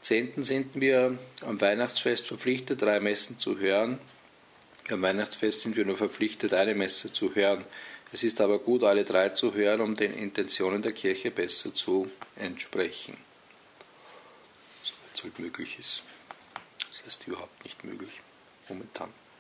10. sind wir am Weihnachtsfest verpflichtet, 3 Messen zu hören. Am Weihnachtsfest sind wir nur verpflichtet, eine Messe zu hören. Es ist aber gut, alle 3 zu hören, um den Intentionen der Kirche besser zu entsprechen. Soweit es halt möglich ist. Das heißt überhaupt nicht möglich momentan.